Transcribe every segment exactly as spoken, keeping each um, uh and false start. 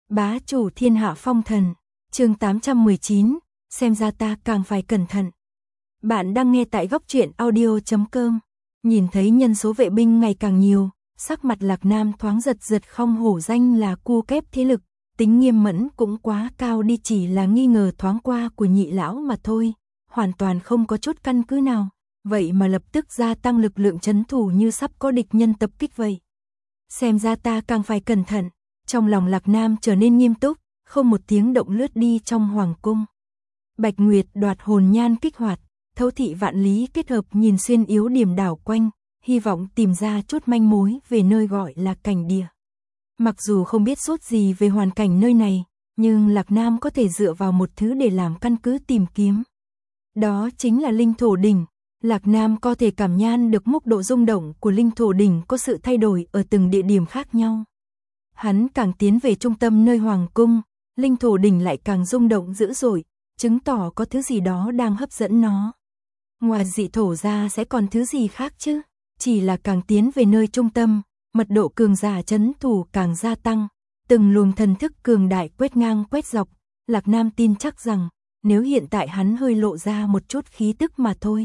Bá chủ thiên hạ phong thần, chương tám trăm mười chín, xem ra ta càng phải cẩn thận. Bạn đang nghe tại góc truyện audio chấm com. Nhìn thấy nhân số vệ binh ngày càng nhiều, sắc mặt Lạc Nam thoáng giật giật, không hổ danh là cu kép thế lực, tính nghiêm mẫn cũng quá cao đi, chỉ là nghi ngờ thoáng qua của nhị lão mà thôi, hoàn toàn không có chút căn cứ nào, vậy mà lập tức gia tăng lực lượng trấn thủ như sắp có địch nhân tập kích vậy. Xem ra ta càng phải cẩn thận. Trong lòng Lạc Nam trở nên nghiêm túc, không một tiếng động lướt đi trong hoàng cung. Bạch Nguyệt đoạt hồn nhan kích hoạt, thấu thị vạn lý kết hợp nhìn xuyên yếu điểm đảo quanh, hy vọng tìm ra chút manh mối về nơi gọi là cảnh địa. Mặc dù không biết sốt gì về hoàn cảnh nơi này, nhưng Lạc Nam có thể dựa vào một thứ để làm căn cứ tìm kiếm. Đó chính là linh thổ đỉnh. Lạc Nam có thể cảm nhận được mức độ rung động của linh thổ đỉnh có sự thay đổi ở từng địa điểm khác nhau. Hắn càng tiến về trung tâm nơi hoàng cung, linh thổ đỉnh lại càng rung động dữ dội, chứng tỏ có thứ gì đó đang hấp dẫn nó. Ngoài dị thổ ra sẽ còn thứ gì khác chứ? Chỉ là càng tiến về nơi trung tâm, mật độ cường giả trấn thủ càng gia tăng, từng luồng thần thức cường đại quét ngang quét dọc. Lạc Nam tin chắc rằng, nếu hiện tại hắn hơi lộ ra một chút khí tức mà thôi,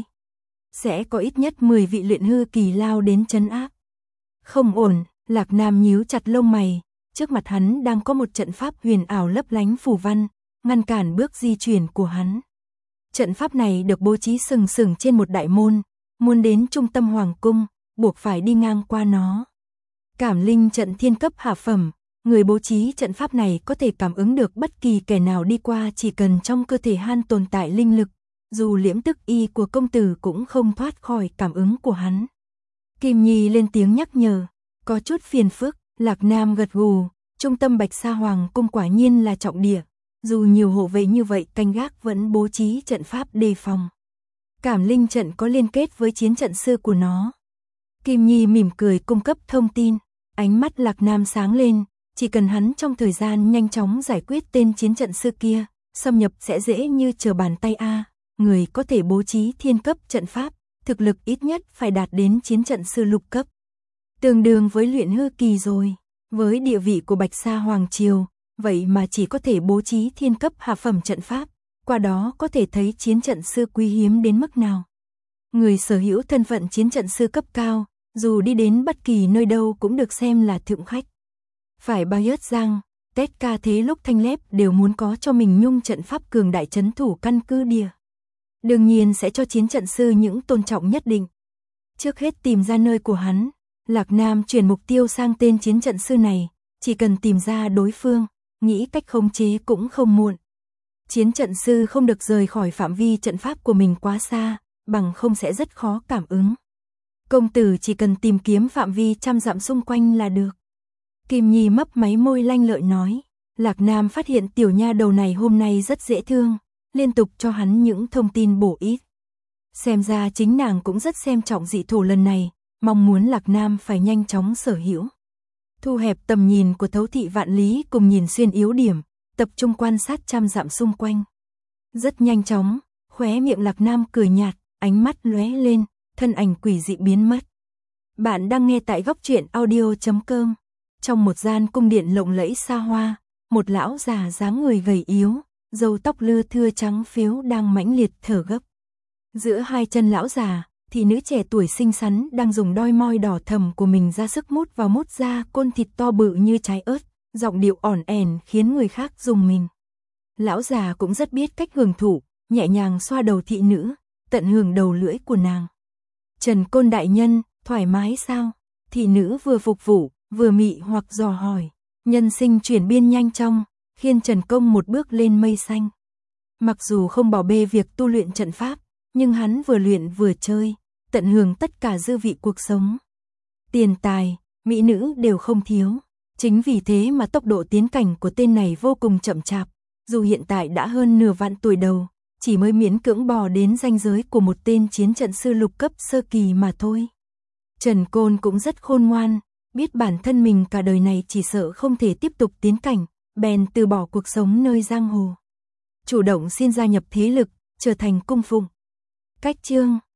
sẽ có ít nhất mười vị luyện hư kỳ lao đến trấn áp. Không ổn, Lạc Nam nhíu chặt lông mày, trước mặt hắn đang có một trận pháp huyền ảo lấp lánh phù văn, ngăn cản bước di chuyển của hắn. Trận pháp này được bố trí sừng sừng trên một đại môn, muốn đến trung tâm hoàng cung, buộc phải đi ngang qua nó. Cảm linh trận thiên cấp hạ phẩm, người bố trí trận pháp này có thể cảm ứng được bất kỳ kẻ nào đi qua, chỉ cần trong cơ thể hắn tồn tại linh lực, dù liễm tức y của công tử cũng không thoát khỏi cảm ứng của hắn. Kim Nhi lên tiếng nhắc nhở, có chút phiền phức. Lạc Nam gật gù, trung tâm Bạch Sa Hoàng cung quả nhiên là trọng địa, dù nhiều hộ vệ như vậy canh gác vẫn bố trí trận pháp đề phòng. Cảm linh trận có liên kết với chiến trận sư của nó. Kim Nhi mỉm cười cung cấp thông tin, ánh mắt Lạc Nam sáng lên, chỉ cần hắn trong thời gian nhanh chóng giải quyết tên chiến trận sư kia, xâm nhập sẽ dễ như trở bàn tay a. Người có thể bố trí thiên cấp trận pháp, thực lực ít nhất phải đạt đến chiến trận sư lục cấp. Tương đương với luyện hư kỳ rồi, với địa vị của Bạch Sa Hoàng Triều, vậy mà chỉ có thể bố trí thiên cấp hạ phẩm trận pháp, qua đó có thể thấy chiến trận sư quý hiếm đến mức nào. Người sở hữu thân phận chiến trận sư cấp cao, dù đi đến bất kỳ nơi đâu cũng được xem là thượng khách. Phải bao nhiêu giang, Tét ca thế lúc thanh lép đều muốn có cho mình nhung trận pháp cường đại trấn thủ căn cứ địa. Đương nhiên sẽ cho chiến trận sư những tôn trọng nhất định. Trước hết tìm ra nơi của hắn, Lạc Nam chuyển mục tiêu sang tên chiến trận sư này, chỉ cần tìm ra đối phương, nghĩ cách khống chế cũng không muộn. Chiến trận sư không được rời khỏi phạm vi trận pháp của mình quá xa, bằng không sẽ rất khó cảm ứng. Công tử chỉ cần tìm kiếm phạm vi trăm dặm xung quanh là được. Kim Nhi mấp máy môi lanh lợi nói. Lạc Nam phát hiện tiểu nha đầu này hôm nay rất dễ thương, liên tục cho hắn những thông tin bổ ích. Xem ra chính nàng cũng rất xem trọng dị thổ lần này, mong muốn Lạc Nam phải nhanh chóng sở hữu. Thu hẹp tầm nhìn của thấu thị vạn lý cùng nhìn xuyên yếu điểm, tập trung quan sát trăm dặm xung quanh. Rất nhanh chóng, khóe miệng Lạc Nam cười nhạt, ánh mắt lóe lên, thân ảnh quỷ dị biến mất. Bạn đang nghe tại góc truyện audio chấm com. Trong một gian cung điện lộng lẫy xa hoa, một lão già dáng người gầy yếu, râu tóc lưa thưa trắng phiếu đang mãnh liệt thở gấp. Giữa hai chân lão già, thì nữ trẻ tuổi xinh xắn đang dùng đôi môi đỏ thầm của mình ra sức mút vào mút ra côn thịt to bự như trái ớt, giọng điệu ỏn ẻn khiến người khác rùng mình. Lão già cũng rất biết cách hưởng thụ, nhẹ nhàng xoa đầu thị nữ, tận hưởng đầu lưỡi của nàng. Trần Côn đại nhân, thoải mái sao? Thị nữ vừa phục vụ, vừa mị hoặc dò hỏi. Nhân sinh chuyển biên nhanh chóng, khiến Trần Công một bước lên mây xanh. Mặc dù không bỏ bê việc tu luyện trận pháp, nhưng hắn vừa luyện vừa chơi, tận hưởng tất cả dư vị cuộc sống. Tiền tài, mỹ nữ đều không thiếu. Chính vì thế mà tốc độ tiến cảnh của tên này vô cùng chậm chạp, dù hiện tại đã hơn nửa vạn tuổi đầu, chỉ mới miễn cưỡng bò đến ranh giới của một tên chiến trận sư lục cấp sơ kỳ mà thôi. Trần Côn cũng rất khôn ngoan, biết bản thân mình cả đời này chỉ sợ không thể tiếp tục tiến cảnh, bèn từ bỏ cuộc sống nơi giang hồ. Chủ động xin gia nhập thế lực, trở thành cung phụng. Cách chương